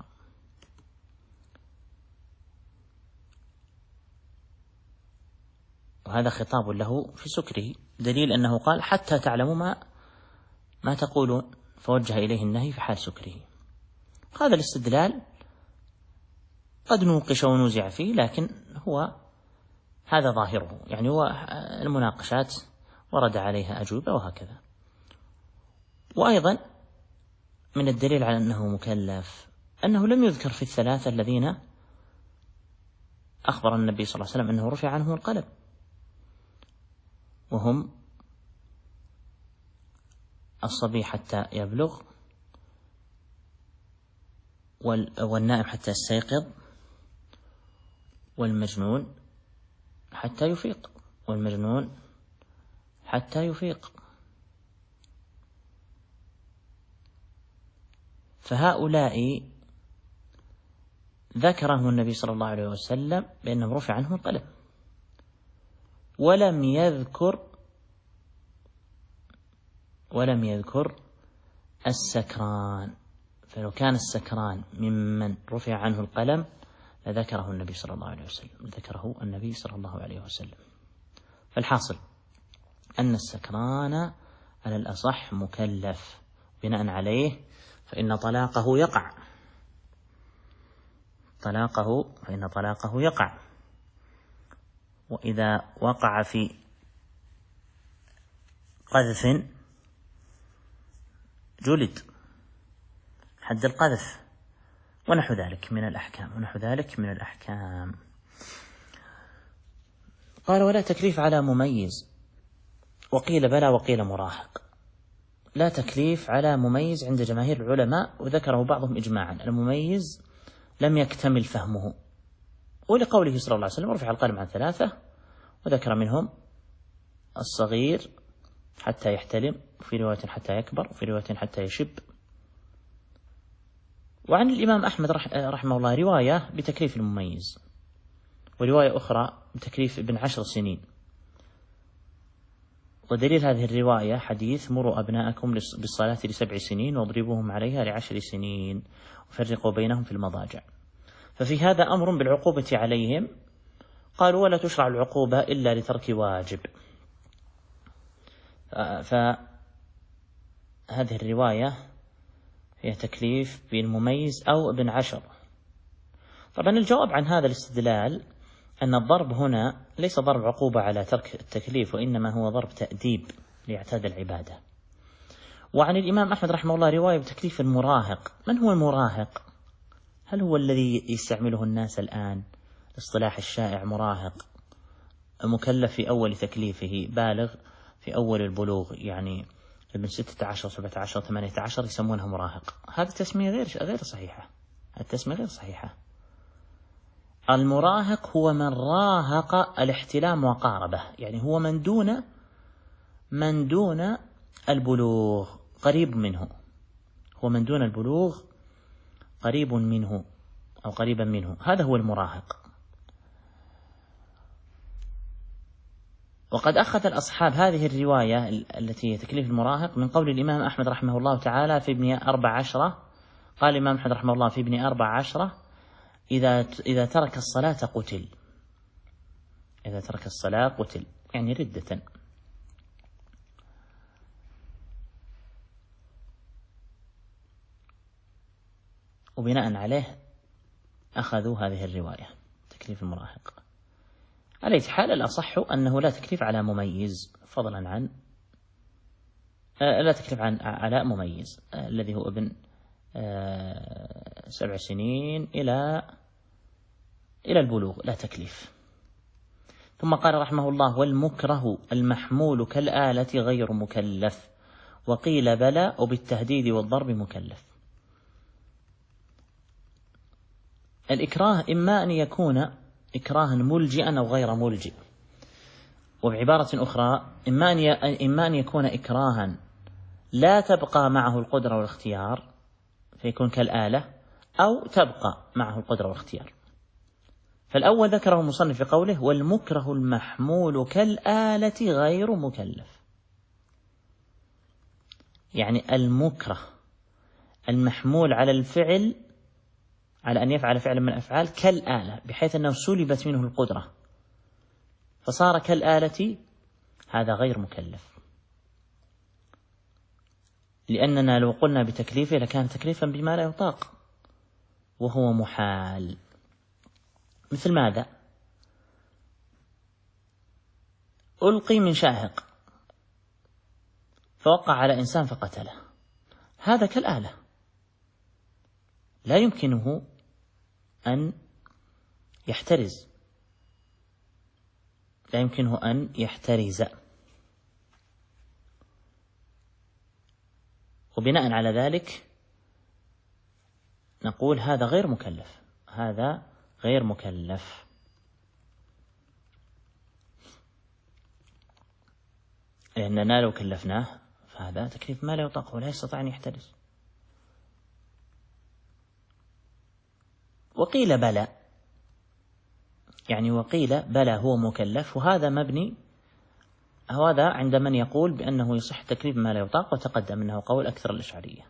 وهذا خطاب له في سكره، دليل أنه قال حتى تعلموا ما تقولون، فوجه إليه النهي في حال سكره. هذا الاستدلال قد نوقش ونوزع فيه، لكن هو هذا ظاهره، يعني هو المناقشات ورد عليها أجوبة وهكذا. وأيضا من الدليل على أنه مكلف أنه لم يذكر في الثلاثة الذين أخبر النبي صلى الله عليه وسلم أنه رفع عنهم القلم، وهم الصبي حتى يبلغ، والنائم حتى يستيقظ، والمجنون حتى يفيق، والمجنون حتى يفيق. فهؤلاء ذكرهم النبي صلى الله عليه وسلم بأنهم رفع عنهم القلم، ولم يذكر السكران. فلو كان السكران ممن رفع عنه القلم لذكره النبي صلى الله عليه وسلم، فالحاصل أن السكران على الأصح مكلف، بناء عليه فإن طلاقه يقع، وإذا وقع في قذف جلد حد القذف ونحو ذلك من الأحكام. قال ولا تكليف على مميز، وقيل بلى وقيل مراهق. لا تكليف على مميز عند جماهير العلماء، وذكره بعضهم إجماعا. المميز لم يكتمل فهمه، ولقوله صلى الله عليه وسلم رفع القلم عن ثلاثة، وذكر منهم الصغير حتى يحتلم، وفي رواية حتى يكبر، وفي رواية حتى يشب. وعن الإمام أحمد رحمه الله رواية بتكليف المميز، ورواية أخرى بتكليف ابن 10 سنين. ودليل هذه الرواية حديث مروا أبناءكم بالصلاة ل7 سنين واضربوهم عليها ل10 سنين وفرقوا بينهم في المضاجع. ففي هذا أمر بالعقوبة عليهم، قالوا ولا تشرع العقوبة إلا لترك واجب. فهذه الرواية هي تكليف بالمميز أو ابن 10. طبعا الجواب عن هذا الاستدلال أن الضرب هنا ليس ضرب عقوبة على ترك التكليف، وإنما هو ضرب تأديب ليعتاد العبادة. وعن الإمام أحمد رحمه الله رواية بتكليف المراهق. من هو المراهق؟ هل هو الذي يستعمله الناس الآن الاصطلاح الشائع مراهق، مكلف في أول تكليفه، بالغ في أول البلوغ، يعني من 16 17 18 يسمونه مراهق؟ هذه التسمية غير صحيحة، التسمية غير صحيحة. المراهق هو من راهق الاحتلام وقاربه، يعني هو من دون البلوغ قريب منه، هو من دون البلوغ قريب منه أو قريبا منه، هذا هو المراهق. وقد أخذ الأصحاب هذه الرواية التي هي تكليف المراهق من قول الإمام أحمد رحمه الله تعالى في ابن 14. قال الإمام أحمد رحمه الله في ابن 14 إذا ترك الصلاة قتل، إذا ترك الصلاة قتل، يعني ردة. وبناء عليه أخذوا هذه الرواية تكليف المراهق. على أي حال الأصح أنه لا تكليف على مميز، فضلا عن لا تكليف على مميز الذي هو ابن 7 سنين إلى البلوغ، لا تكليف. ثم قال رحمه الله: والمكره المحمول كالآلة غير مكلف، وقيل بلى وبالتهديد والضرب مكلف. الإكراه إما أن يكون إكراها ملجئا أو غير ملجئ، وبعبارة أخرى إما أن يكون إكراها لا تبقى معه القدرة والاختيار فيكون كالآلة، أو تبقى معه القدرة والاختيار. فالأول ذكره المصنف في قوله: والمكره المحمول كالآلة غير مكلف، يعني المكره المحمول على الفعل، على أن يفعل فعلا من الأفعال كالآلة، بحيث أنه سلبت منه القدرة فصار كالآلة، هذا غير مكلف، لأننا لو قلنا بتكليفه لكان تكليفا بما لا يطاق وهو محال. مثل ماذا؟ ألقي من شاهق فوقع على إنسان فقتله، هذا كالآلة، لا يمكنه أن يحترز، لا يمكنه أن يحترز. وبناء على ذلك نقول هذا غير مكلف، هذا غير مكلف. لأننا لو كلفناه فهذا تكليف ما لا يطاق ولا يستطيع أن يحترز. وقيل بلى، يعني وقيل بلى هو مكلف، وهذا مبني، هذا عند من يقول بأنه يصح تكليف ما لا يطاق، وتقدم أنه قول أكثر الأشعرية،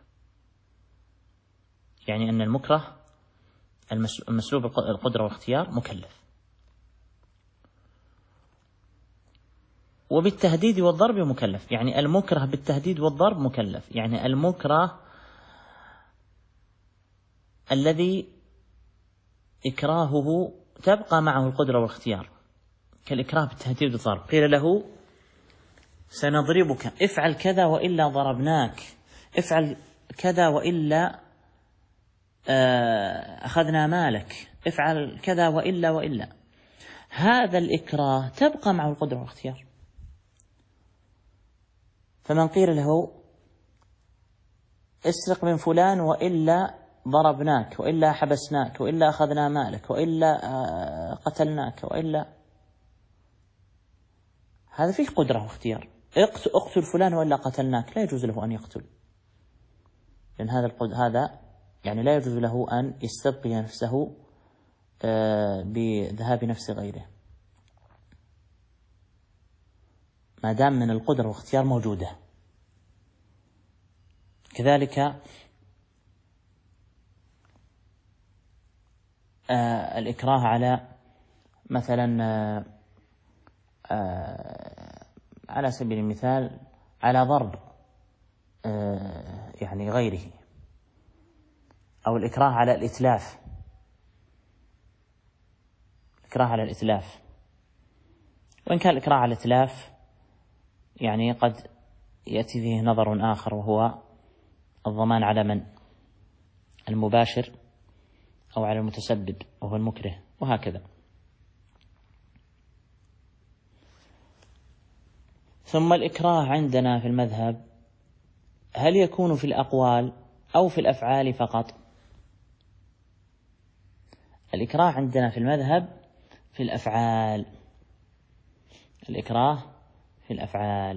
يعني أن المكره المسلوب القدرة والاختيار مكلف. وبالتهديد والضرب مكلف، يعني المكره بالتهديد والضرب مكلف، يعني المكره الذي إكراهه تبقى معه القدرة والاختيار كالإكراه بالتهديد والضرب. قيل له: سنضربك، افعل كذا وإلا ضربناك، افعل كذا وإلا أخذنا مالك، افعل كذا وإلا. هذا الإكراه تبقى معه القدرة والاختيار. فمن قيل له: اسرق من فلان وإلا ضربناك، وإلا حبسناك، وإلا أخذنا مالك، وإلا قتلناك، وإلا، هذا فيه قدرة واختيار. اقتل فلان وإلا قتلناك، لا يجوز له أن يقتل، لأن هذا يعني لا يجوز له أن يستبقي نفسه بذهاب نفس غيره ما دام من القدرة واختيار موجودة. كذلك الإكراه على مثلا على سبيل المثال على ضرب يعني غيره، أو الإكراه على الإتلاف، الإكراه على الإتلاف، وإن كان الإكراه على الإتلاف يعني قد يأتي فيه نظر آخر، وهو الضمان على من؟ المباشر أو على المتسبب وهو المكره، وهكذا. ثم الإكراه عندنا في المذهب هل يكون في الأقوال أو في الأفعال فقط؟ الإكراه عندنا في المذهب في الأفعال، الإكراه في الأفعال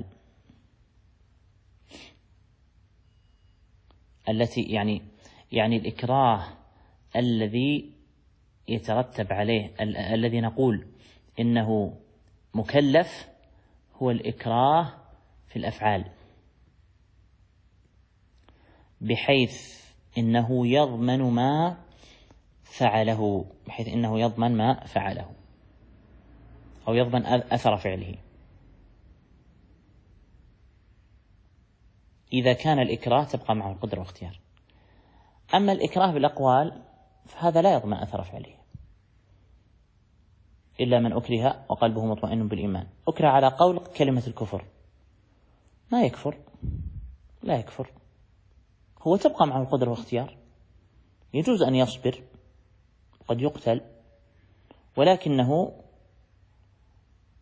التي يعني الإكراه الذي يترتب عليه الذي نقول إنه مكلف هو الإكراه في الأفعال، بحيث إنه يضمن ما فعله، بحيث إنه يضمن ما فعله أو يضمن أثر فعله. إذا كان الإكراه تبقى معه القدرة والاختيار. أما الإكراه بالأقوال فهذا لا يضمن أثر فعله، إلا من أكره وقلبه مطمئن بالإيمان. أكره على قول كلمة الكفر، ما يكفر، لا يكفر، هو تبقى معه القدرة والاختيار، يجوز أن يصبر، قد يقتل، ولكنه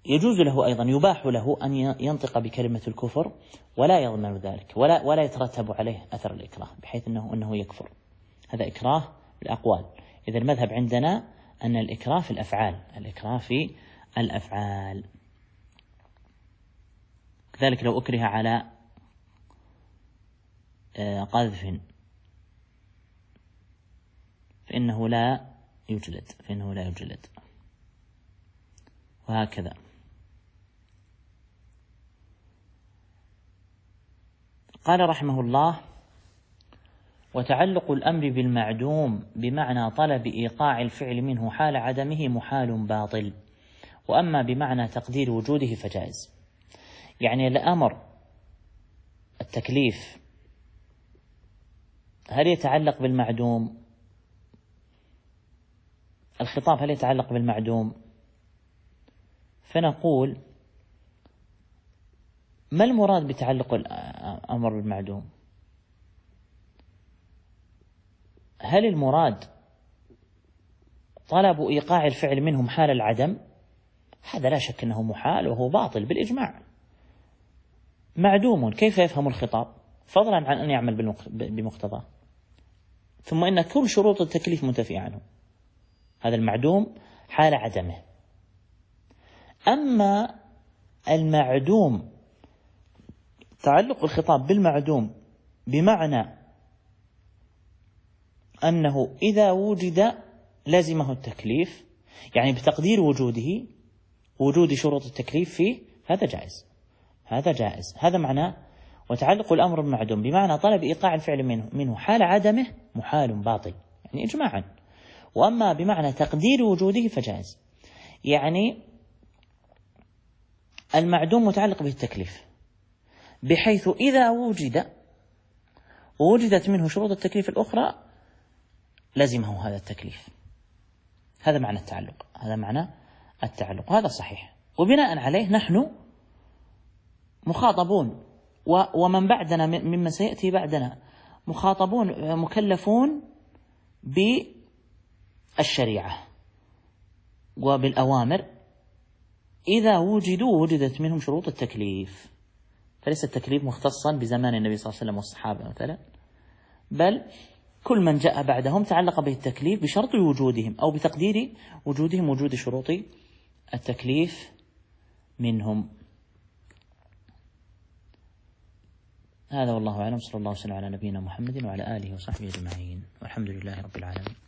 يجوز له أيضا، يباح له أن ينطق بكلمة الكفر ولا يضمن ذلك ولا يترتب عليه أثر الإكراه، بحيث أنه يكفر. هذا إكراه بالأقوال. إذا المذهب عندنا أن الإكراه في الأفعال، الإكراه في الأفعال. كذلك لو أكره على قذف فإنه لا يجلد، وهكذا. قال رحمه الله: وتعلق الأمر بالمعدوم بمعنى طلب إيقاع الفعل منه حال عدمه محال باطل، وأما بمعنى تقدير وجوده فجائز. يعني الأمر التكليف هل يتعلق بالمعدوم؟ الخطاب هل يتعلق بالمعدوم؟ فنقول: ما المراد بتعلق الأمر بالمعدوم؟ هل المراد طلب إيقاع الفعل منهم حال العدم؟ هذا لا شك أنه محال وهو باطل بالإجماع. معدوم كيف يفهم الخطاب، فضلا عن أن يعمل بمقتضاه؟ ثم إن كل شروط التكليف منتفية عنه. هذا المعدوم حال عدمه. أما المعدوم، تعلق الخطاب بالمعدوم بمعنى أنه إذا وجد لازمه التكليف، يعني بتقدير وجود شروط التكليف فيه، هذا جائز. هذا معناه وتعلق الأمر بالمعدوم بمعنى طلب إيقاع الفعل منه حال عدمه محال باطل، يعني إجماعا. وأما بمعنى تقدير وجوده فجائز، يعني المعدوم متعلق به التكليف، بحيث إذا وجدت منه شروط التكليف الأخرى لزمه هذا التكليف. هذا معنى التعلق، وهذا صحيح. وبناء عليه نحن مخاطبون، ومن بعدنا ممن سيأتي بعدنا مخاطبون مكلفون بالشريعة وبالأوامر إذا وجدت منهم شروط التكليف. فليس التكليف مختصا بزمان النبي صلى الله عليه وسلم والصحابة مثلا، بل كل من جاء بعدهم تعلق به التكليف بشرط وجودهم أو بتقدير وجودهم وجود شروط التكليف منهم. هذا والله أعلم. صلى الله وسلم على نبينا محمد وعلى آله وصحبه أجمعين، والحمد لله رب العالمين.